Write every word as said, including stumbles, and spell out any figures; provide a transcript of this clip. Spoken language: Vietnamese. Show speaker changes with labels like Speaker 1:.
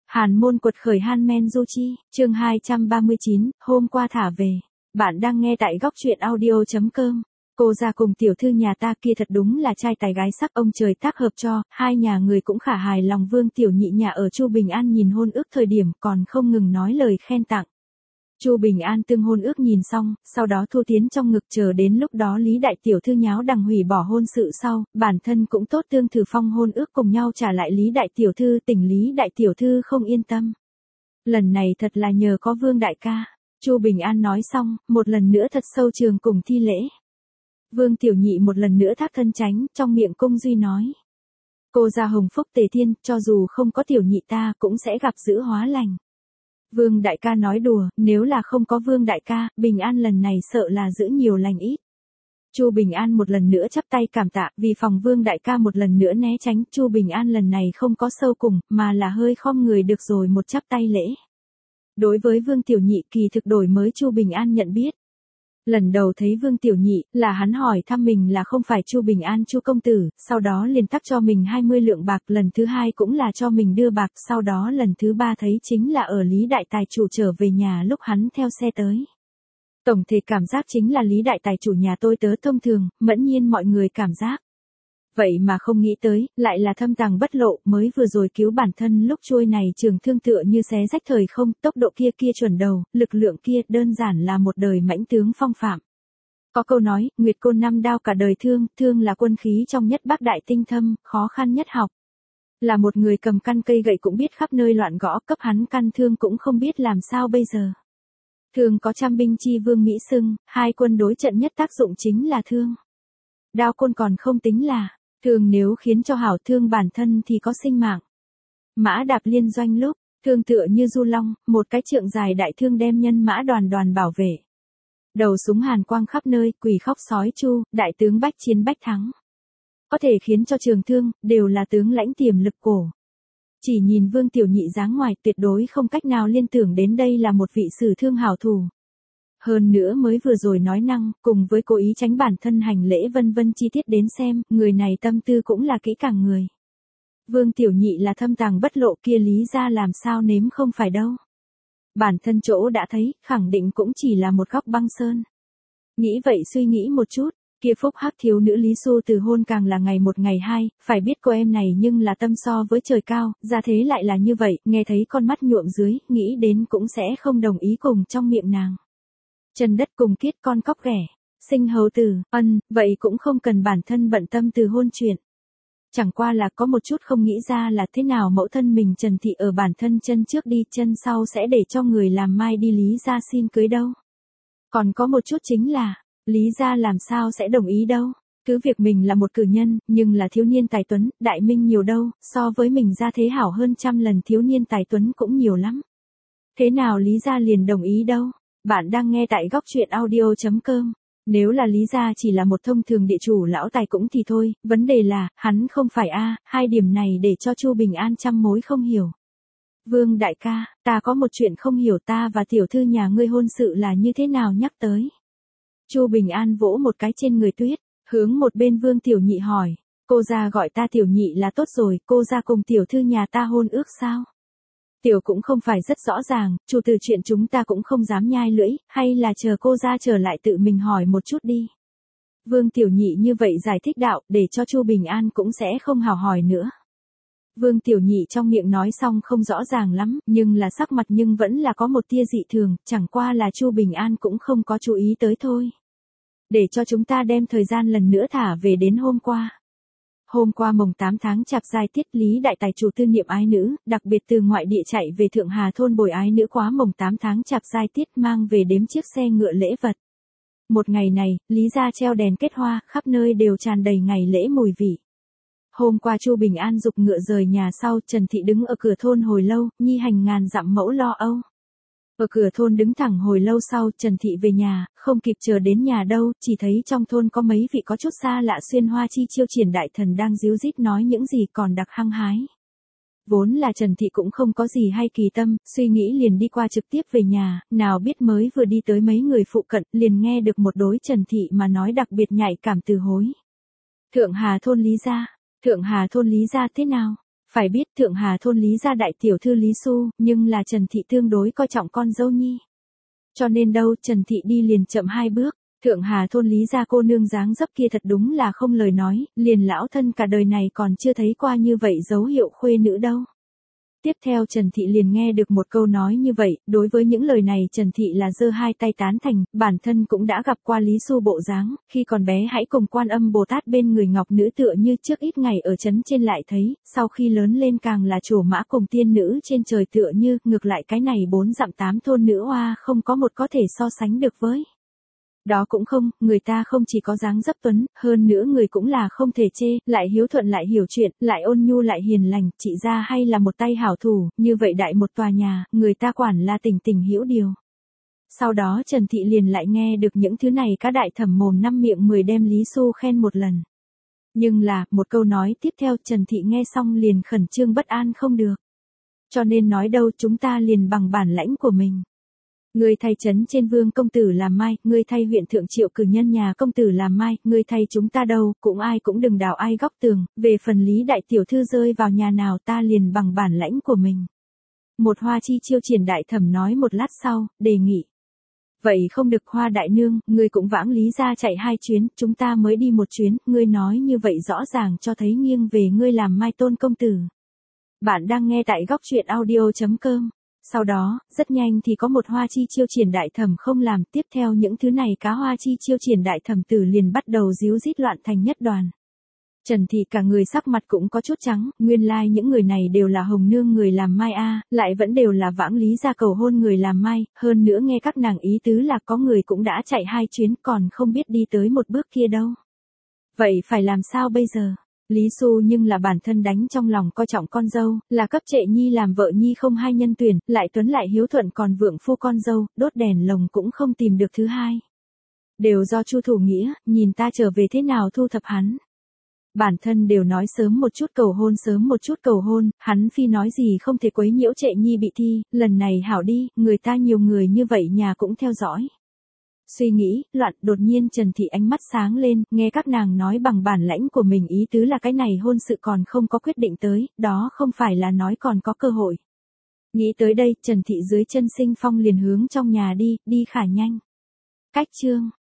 Speaker 1: Hàn môn quật khởi Han Men Du Chi, chương hai trăm ba mươi chín, hôm qua thả về. Bạn đang nghe tại góc truyện audio chấm com. Cô ra cùng tiểu thư nhà ta kia thật đúng là trai tài gái sắc, ông trời tác hợp cho, hai nhà người cũng khả hài lòng. Vương Tiểu Nhị nhà ở Chu Bình An nhìn hôn ước thời điểm còn không ngừng nói lời khen tặng. Chu Bình An tương hôn ước nhìn xong, sau đó thu tiến trong ngực, chờ đến lúc đó Lý đại tiểu thư nháo đằng hủy bỏ hôn sự sau, bản thân cũng tốt tương thử phong hôn ước cùng nhau trả lại Lý đại tiểu thư. Tỉnh Lý đại tiểu thư không yên tâm. Lần này thật là nhờ có Vương đại ca. Chu Bình An nói xong, một lần nữa thật sâu trường cùng thi lễ. Vương Tiểu Nhị một lần nữa thác thân tránh, trong miệng cung duy nói: cô ra hồng phúc tề thiên, cho dù không có tiểu nhị ta cũng sẽ gặp dữ hóa lành. Vương đại ca nói đùa, nếu là không có Vương đại ca, Bình An lần này sợ là giữ nhiều lành ít. Chu Bình An một lần nữa chắp tay cảm tạ, vì phòng Vương đại ca một lần nữa né tránh, Chu Bình An lần này không có sâu cùng, mà là hơi khom người được rồi một chắp tay lễ. Đối với Vương Tiểu Nhị kỳ thực đổi mới Chu Bình An nhận biết. Lần đầu thấy Vương Tiểu Nhị, là hắn hỏi thăm mình là không phải Chu Bình An Chu công tử, sau đó liền tắc cho mình hai mươi lượng bạc, lần thứ hai cũng là cho mình đưa bạc, sau đó lần thứ ba thấy chính là ở Lý đại tài chủ trở về nhà lúc hắn theo xe tới. Tổng thể cảm giác chính là Lý đại tài chủ nhà tôi tớ thông thường, mẫn nhiên mọi người cảm giác. Vậy mà không nghĩ tới, lại là thâm tàng bất lộ, mới vừa rồi cứu bản thân lúc trôi này trường thương tựa như xé rách thời không, tốc độ kia kia chuẩn đầu, lực lượng kia đơn giản là một đời mãnh tướng phong phạm. Có câu nói, Nguyệt Côn năm đao cả đời thương, thương là quân khí trong nhất bác đại tinh thâm, khó khăn nhất học. Là một người cầm căn cây gậy cũng biết khắp nơi loạn gõ, cấp hắn căn thương cũng không biết làm sao bây giờ. Thường có trăm binh chi vương Mỹ xưng, hai quân đối trận nhất tác dụng chính là thương. Đao côn còn không tính là, thương nếu khiến cho hảo thương bản thân thì có sinh mạng. Mã đạp liên doanh lúc, thương tựa như du long, một cái trượng dài đại thương đem nhân mã đoàn đoàn bảo vệ. Đầu súng hàn quang khắp nơi, quỷ khóc sói chu, đại tướng bách chiến bách thắng. Có thể khiến cho trường thương, đều là tướng lãnh tiềm lực cổ. Chỉ nhìn Vương Tiểu Nhị dáng ngoài tuyệt đối không cách nào liên tưởng đến đây là một vị sử thương hảo thủ. Hơn nữa mới vừa rồi nói năng, cùng với cố ý tránh bản thân hành lễ vân vân chi tiết đến xem, người này tâm tư cũng là kỹ càng người. Vương Tiểu Nhị là thâm tàng bất lộ kia Lý ra làm sao nếm không phải đâu. Bản thân chỗ đã thấy, khẳng định cũng chỉ là một góc băng sơn. Nghĩ vậy suy nghĩ một chút, kia phúc hắc thiếu nữ Lý Xu từ hôn càng là ngày một ngày hai, phải biết cô em này nhưng là tâm so với trời cao, ra thế lại là như vậy, nghe thấy con mắt nhuộm dưới, nghĩ đến cũng sẽ không đồng ý cùng trong miệng nàng. Chân đất cùng kiết con cóc ghẻ, sinh hầu tử, ân, vậy cũng không cần bản thân bận tâm từ hôn chuyện. Chẳng qua là có một chút không nghĩ ra là thế nào mẫu thân mình Trần Thị ở bản thân chân trước đi chân sau sẽ để cho người làm mai đi Lý gia xin cưới đâu. Còn có một chút chính là, Lý gia làm sao sẽ đồng ý đâu. Cứ việc mình là một cử nhân, nhưng là thiếu niên tài tuấn, đại minh nhiều đâu, so với mình gia thế hảo hơn trăm lần thiếu niên tài tuấn cũng nhiều lắm. Thế nào Lý gia liền đồng ý đâu. Bạn đang nghe tại góc truyện audio chấm com. Nếu là Lý gia chỉ là một thông thường địa chủ lão tài cũng thì thôi, vấn đề là, hắn không phải a, hai điểm này để cho Chu Bình An trăm mối không hiểu. Vương đại ca, ta có một chuyện không hiểu, ta và tiểu thư nhà ngươi hôn sự là như thế nào nhắc tới. Chu Bình An vỗ một cái trên người tuyết, hướng một bên Vương Tiểu Nhị hỏi, cô ra gọi ta Tiểu Nhị là tốt rồi, cô ra cùng tiểu thư nhà ta hôn ước sao? Tiểu cũng không phải rất rõ ràng, chủ từ chuyện chúng ta cũng không dám nhai lưỡi, hay là chờ cô ra trở lại tự mình hỏi một chút đi. Vương Tiểu Nhị như vậy giải thích đạo, để cho Chu Bình An cũng sẽ không hào hỏi nữa. Vương Tiểu Nhị trong miệng nói xong không rõ ràng lắm, nhưng là sắc mặt nhưng vẫn là có một tia dị thường, chẳng qua là Chu Bình An cũng không có chú ý tới thôi. Để cho chúng ta đem thời gian lần nữa thả về đến hôm qua. Hôm qua mồng tám tháng chạp giai tiết, Lý đại tài chủ tư niệm ái nữ, đặc biệt từ ngoại địa chạy về Thượng Hà thôn bồi ái nữ quá mồng tám tháng chạp giai tiết, mang về đếm chiếc xe ngựa lễ vật. Một ngày này, Lý gia treo đèn kết hoa, khắp nơi đều tràn đầy ngày lễ mùi vị. Hôm qua Chu Bình An giục ngựa rời nhà sau, Trần Thị đứng ở cửa thôn hồi lâu, nhi hành ngàn dặm mẫu lo âu. Ở cửa thôn đứng thẳng hồi lâu sau, Trần Thị về nhà, không kịp chờ đến nhà đâu, chỉ thấy trong thôn có mấy vị có chút xa lạ xuyên hoa chi chiêu triển đại thần đang díu dít nói những gì còn đặc hăng hái. Vốn là Trần Thị cũng không có gì hay kỳ tâm, suy nghĩ liền đi qua trực tiếp về nhà, nào biết mới vừa đi tới mấy người phụ cận, liền nghe được một đối Trần Thị mà nói đặc biệt nhạy cảm từ hối. Thượng Hà thôn Lý gia, Thượng Hà thôn Lý gia thế nào? Phải biết Thượng Hà thôn Lý gia đại tiểu thư Lý Xu, nhưng là Trần Thị tương đối coi trọng con dâu nhi. Cho nên đâu, Trần Thị đi liền chậm hai bước. Thượng Hà thôn Lý gia cô nương dáng dấp kia thật đúng là không lời nói, liền lão thân cả đời này còn chưa thấy qua như vậy dấu hiệu khuê nữ đâu. Tiếp theo Trần Thị liền nghe được một câu nói như vậy, đối với những lời này Trần Thị là giơ hai tay tán thành, bản thân cũng đã gặp qua Lý Xu bộ dáng, khi còn bé hãy cùng Quan Âm Bồ Tát bên người ngọc nữ tựa như trước ít ngày ở trấn trên lại thấy, sau khi lớn lên càng là trổ mã cùng tiên nữ trên trời tựa như, ngược lại cái này bốn dặm tám thôn nữ oa không có một có thể so sánh được với. Đó cũng không, người ta không chỉ có dáng dấp tuấn, hơn nữa người cũng là không thể chê, lại hiếu thuận lại hiểu chuyện, lại ôn nhu lại hiền lành, chị ra hay là một tay hảo thủ, như vậy đại một tòa nhà, người ta quản là tình tình hiểu điều. Sau đó Trần Thị liền lại nghe được những thứ này các đại thẩm mồm năm miệng mười đem Lý Xu khen một lần. Nhưng là, một câu nói tiếp theo Trần Thị nghe xong liền khẩn trương bất an không được. Cho nên nói đâu chúng ta liền bằng bản lãnh của mình. Người thay trấn trên Vương công tử làm mai, người thay huyện thượng triệu cử nhân nhà công tử làm mai, người thay chúng ta đâu, cũng ai cũng đừng đào ai góc tường, về phần Lý đại tiểu thư rơi vào nhà nào ta liền bằng bản lãnh của mình. Một Hoa Chi chiêu triển đại thẩm nói một lát sau, đề nghị. Vậy không được Hoa đại nương, ngươi cũng vãng Lý ra chạy hai chuyến, chúng ta mới đi một chuyến, ngươi nói như vậy rõ ràng cho thấy nghiêng về ngươi làm mai tôn công tử. Bạn đang nghe tại góc truyện audio chấm com. Sau đó, rất nhanh thì có một Hoa Chi chiêu triển đại thẩm không làm, tiếp theo những thứ này cá Hoa Chi chiêu triển đại thẩm tử liền bắt đầu díu dít loạn thành nhất đoàn. Trần Thị cả người sắc mặt cũng có chút trắng, nguyên lai like những người này đều là hồng nương người làm mai a, lại vẫn đều là vãng Lý ra cầu hôn người làm mai, hơn nữa nghe các nàng ý tứ là có người cũng đã chạy hai chuyến còn không biết đi tới một bước kia đâu. Vậy phải làm sao bây giờ? Lý Xu nhưng là bản thân đánh trong lòng coi trọng con dâu, là cấp trệ nhi làm vợ nhi không hai nhân tuyển, lại tuấn lại hiếu thuận còn vượng phu con dâu, đốt đèn lồng cũng không tìm được thứ hai. Đều do Chu Thủ Nghĩa, nhìn ta trở về thế nào thu thập hắn. Bản thân đều nói sớm một chút cầu hôn sớm một chút cầu hôn, hắn phi nói gì không thể quấy nhiễu trệ nhi bị thi, lần này hảo đi, người ta nhiều người như vậy nhà cũng theo dõi. Suy nghĩ, loạn, đột nhiên Trần Thị ánh mắt sáng lên, nghe các nàng nói bằng bản lãnh của mình ý tứ là cái này hôn sự còn không có quyết định tới, đó không phải là nói còn có cơ hội. Nghĩ tới đây, Trần Thị dưới chân Sinh Phong liền hướng trong nhà đi, đi khả nhanh. Cách chương